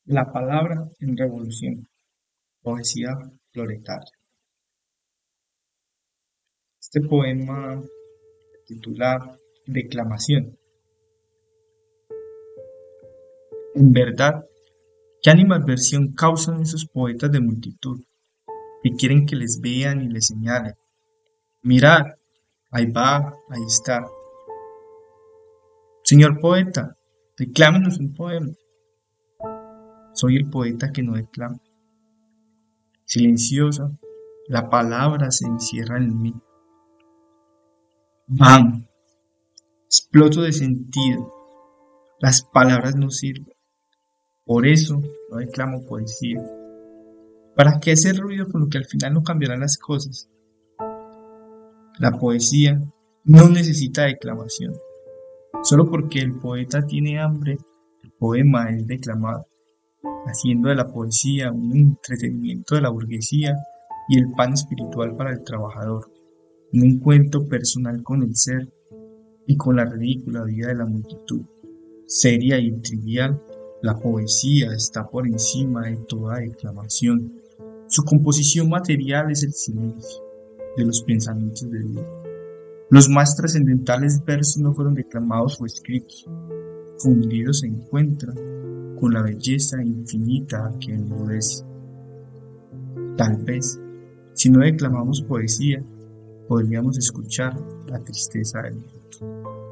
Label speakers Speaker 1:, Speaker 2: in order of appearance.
Speaker 1: La palabra en revolución, poesía proletaria. Este poema se titula Declamación. En verdad, ¿qué animadversión causan esos poetas de multitud que quieren que les vean y les señalen? Mirad, ahí va, ahí está. Señor poeta, declámenos un poema. Soy el poeta que no declama. Silenciosa, la palabra se encierra en mí. ¡Bam! Exploto de sentido. Las palabras no sirven. Por eso no declamo poesía. ¿Para qué hacer ruido con lo que al final no cambiará las cosas? La poesía no necesita declamación. Solo porque el poeta tiene hambre, el poema es declamado, haciendo de la poesía un entretenimiento de la burguesía y el pan espiritual para el trabajador, un encuentro personal con el ser y con la ridícula vida de la multitud. Seria y trivial, la poesía está por encima de toda declamación. Su composición material es el silencio de los pensamientos de Dios. Los más trascendentales versos no fueron declamados o escritos. Fundidos se encuentran con la belleza infinita que enmudece. Tal vez, si no declamamos poesía, podríamos escuchar la tristeza del mundo.